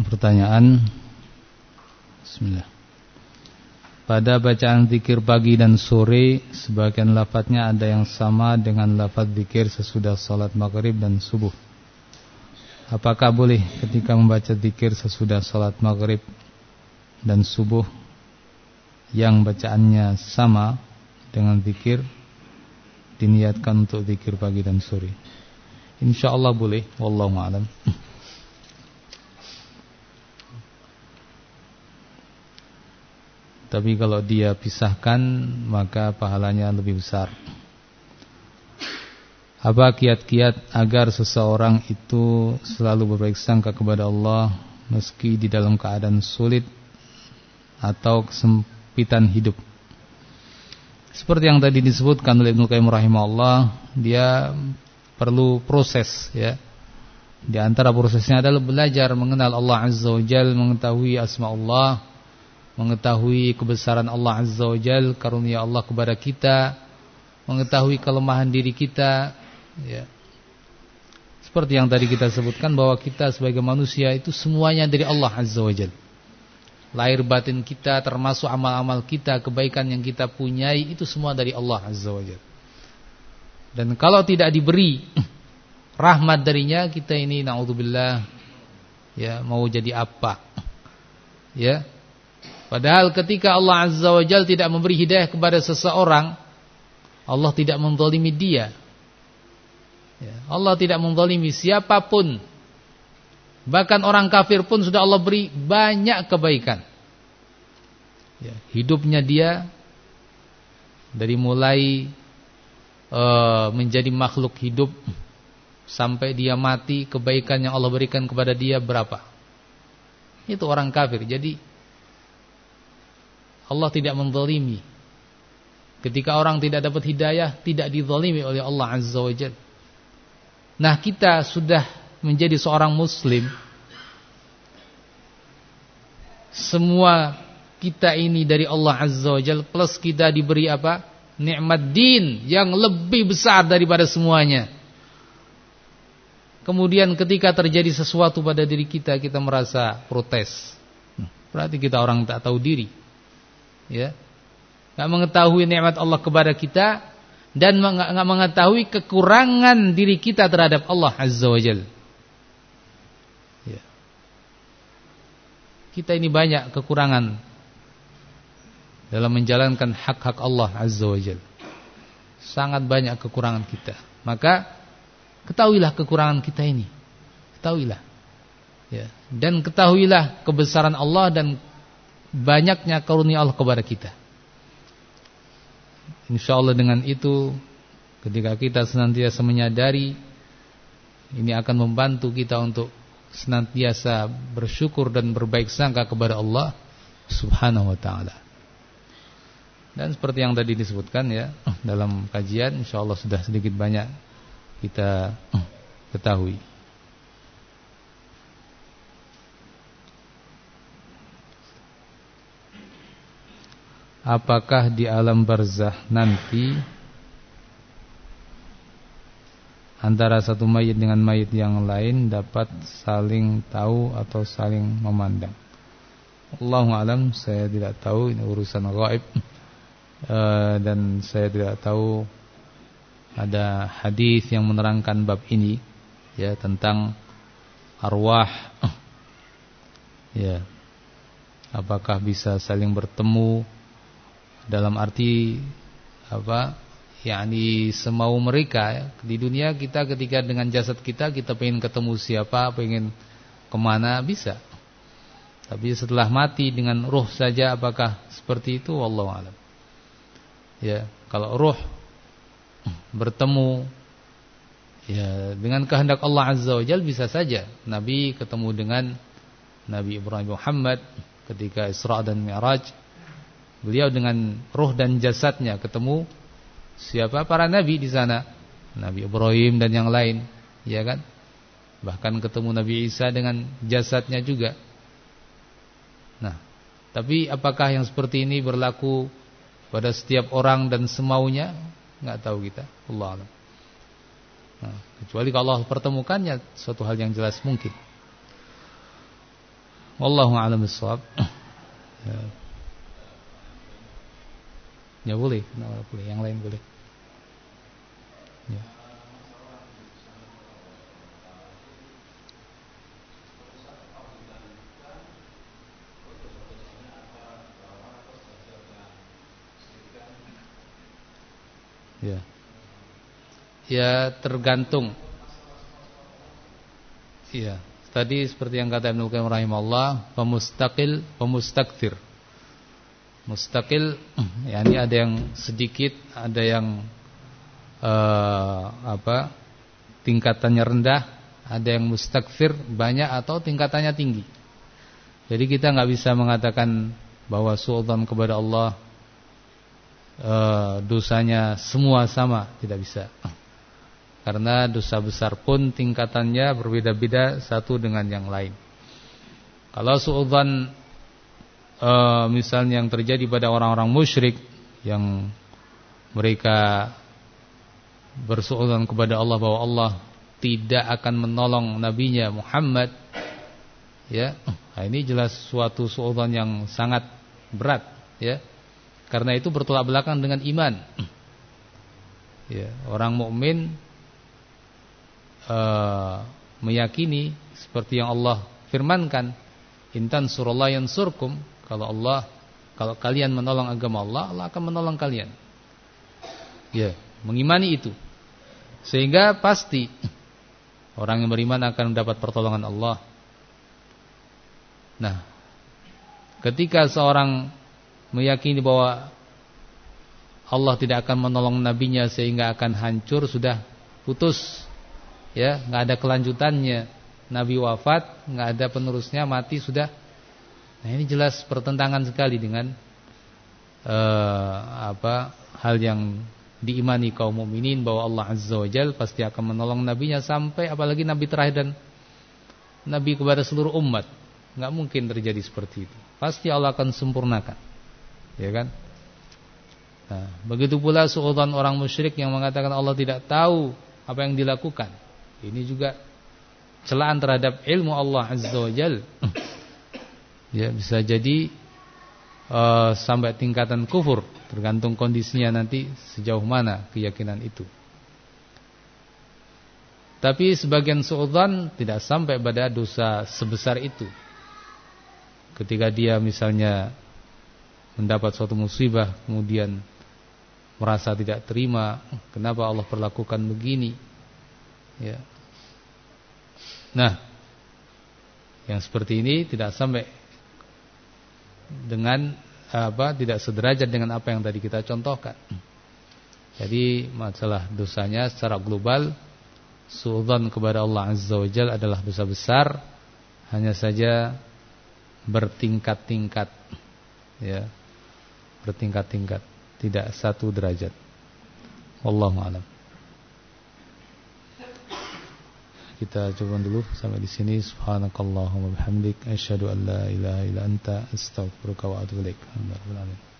Pertanyaan. Bismillah. Pada bacaan zikir pagi dan sore, sebagian lafadznya ada yang sama dengan lafadz zikir sesudah salat maghrib dan subuh. Apakah boleh ketika membaca zikir sesudah salat maghrib dan subuh yang bacaannya sama dengan zikir diniatkan untuk zikir pagi dan sore? Insyaallah boleh, wallahu a'lam. Tapi kalau dia pisahkan maka pahalanya lebih besar. Apa kiat-kiat agar seseorang itu selalu berbaik sangka kepada Allah meski di dalam keadaan sulit atau kesempitan hidup? Seperti yang tadi disebutkan oleh Ibnu Qayyim rahimahullah, dia perlu proses, ya. Di antara prosesnya adalah belajar mengenal Allah Azza wa Jalla, mengetahui asma Allah, mengetahui kebesaran Allah Azza wa Jalla, karunia Allah kepada kita, mengetahui kelemahan diri kita, ya. Seperti yang tadi kita sebutkan bahwa kita sebagai manusia itu semuanya dari Allah Azza wa Jalla. Lahir batin kita, termasuk amal-amal kita, kebaikan yang kita punyai, itu semua dari Allah Azza wa Jalla. Dan kalau tidak diberi rahmat darinya, kita ini na'udzubillah, ya, mau jadi apa? Ya. Padahal ketika Allah Azza wa Jalla tidak memberi hidayah kepada seseorang, Allah tidak menzalimi dia, ya. Allah tidak menzalimi siapapun. Bahkan orang kafir pun sudah Allah beri banyak kebaikan, ya. Hidupnya dia dari mulai menjadi makhluk hidup sampai dia mati, kebaikan yang Allah berikan kepada dia berapa? Itu orang kafir. Jadi Allah tidak menzalimi. Ketika orang tidak dapat hidayah, tidak dizalimi oleh Allah Azza wa Jalla. Nah, kita sudah menjadi seorang muslim, semua kita ini dari Allah Azza wa Jalla, plus kita diberi apa? Nikmat din yang lebih besar daripada semuanya. Kemudian ketika terjadi sesuatu pada diri kita, kita merasa protes. Berarti kita orang tak tahu diri, ya, nggak mengetahui nikmat Allah kepada kita dan nggak mengetahui kekurangan diri kita terhadap Allah Azza wa Jalla. Ya. Kita ini banyak kekurangan dalam menjalankan hak-hak Allah Azza wa Jalla. Sangat banyak kekurangan kita. Maka ketahuilah kekurangan kita ini. Ketahuilah, ya. Dan ketahuilah kebesaran Allah dan banyaknya karunia Allah kepada kita. InsyaAllah dengan itu, ketika kita senantiasa menyadari, ini akan membantu kita untuk senantiasa bersyukur dan berbaik sangka kepada Allah Subhanahu wa ta'ala. Dan seperti yang tadi disebutkan, ya, dalam kajian, insyaallah sudah sedikit banyak kita ketahui. Apakah di alam barzakh nanti antara satu mayit dengan mayit yang lain dapat saling tahu atau saling memandang? Allahu a'lam, saya tidak tahu, ini urusan gaib. Dan saya tidak tahu ada hadis yang menerangkan bab ini, ya, tentang arwah, ya, apakah bisa saling bertemu dalam arti apa, yakni semau mereka, ya. Di dunia kita ketika dengan jasad kita pengen ketemu siapa, pengen kemana, bisa. Tapi setelah mati dengan ruh saja, apakah seperti itu? Wallahu a'lam. Ya, kalau ruh bertemu, ya, dengan kehendak Allah Azza wa Jalla, bisa saja Nabi ketemu dengan Nabi Ibrahim Muhammad ketika Isra dan Mi'raj. Beliau dengan ruh dan jasadnya ketemu siapa? Para nabi di sana, Nabi Ibrahim dan yang lain, ya kan? Bahkan ketemu Nabi Isa dengan jasadnya juga. Nah, tapi apakah yang seperti ini berlaku pada setiap orang dan semaunya? Enggak tahu kita, Allah alam. Nah, kecuali kalau Allah pertemukannya, suatu hal yang jelas mungkin. Wallahu a'lam bishawab. Ya boleh, boleh, yang lain boleh. Ya. Ya. Ya tergantung. Iya. Tadi seperti yang kata Ibnu Qayyim rahimahullah, pemustaqil, pemustakthir. Mustaqil, yakni ada yang sedikit, ada yang tingkatannya rendah, ada yang mustakthir banyak atau tingkatannya tinggi. Jadi kita nggak bisa mengatakan bahwa suudzon kepada Allah dosanya semua sama, tidak bisa. Karena dosa besar pun tingkatannya berbeda-beda satu dengan yang lain. Kalau suudzon misalnya yang terjadi pada orang-orang musyrik yang mereka bersuudzon kepada Allah bahwa Allah tidak akan menolong nabinya Muhammad, ya, nah ini jelas suatu suudzon yang sangat berat, ya. Karena itu bertolak belakang dengan iman. Ya, orang mukmin meyakini seperti yang Allah firmankan, intan surallah yansurkum, kalau kalian menolong agama Allah, Allah akan menolong kalian. Ya, mengimani itu. Sehingga pasti orang yang beriman akan mendapat pertolongan Allah. Nah, ketika seorang meyakini bahwa Allah tidak akan menolong nabinya sehingga akan hancur, sudah putus, ya, nggak ada kelanjutannya. Nabi wafat, nggak ada penerusnya, mati sudah. Nah, ini jelas pertentangan sekali dengan hal yang diimani kaum mukminin, bahwa Allah Azza wa Jalla pasti akan menolong nabinya sampai, apalagi nabi terakhir dan nabi kepada seluruh umat. Nggak mungkin terjadi seperti itu. Pasti Allah akan sempurnakan, ya kan? Nah, begitu pula suudzon orang musyrik yang mengatakan Allah tidak tahu apa yang dilakukan. Ini juga celaan terhadap ilmu Allah Azza wa Jalla. Ya, bisa jadi sampai tingkatan kufur, tergantung kondisinya nanti sejauh mana keyakinan itu. Tapi sebagian suudzon tidak sampai pada dosa sebesar itu. Ketika dia misalnya mendapat suatu musibah, kemudian merasa tidak terima, kenapa Allah perlakukan begini, ya. Nah, yang seperti ini tidak sampai dengan tidak sederajat dengan apa yang tadi kita contohkan. Jadi masalah dosanya secara global, suudzon kepada Allah Azza wa Jalla adalah dosa besar, hanya saja bertingkat-tingkat, ya, bertingkat-tingkat, tidak satu derajat. Wallahu a'lam. Kita coba dulu sampai di sini. Subhanakallahumma bihamdik, asyhadu an la ilaha illa anta, astaghfiruka wa atubu ilaik. Alhamdulillah.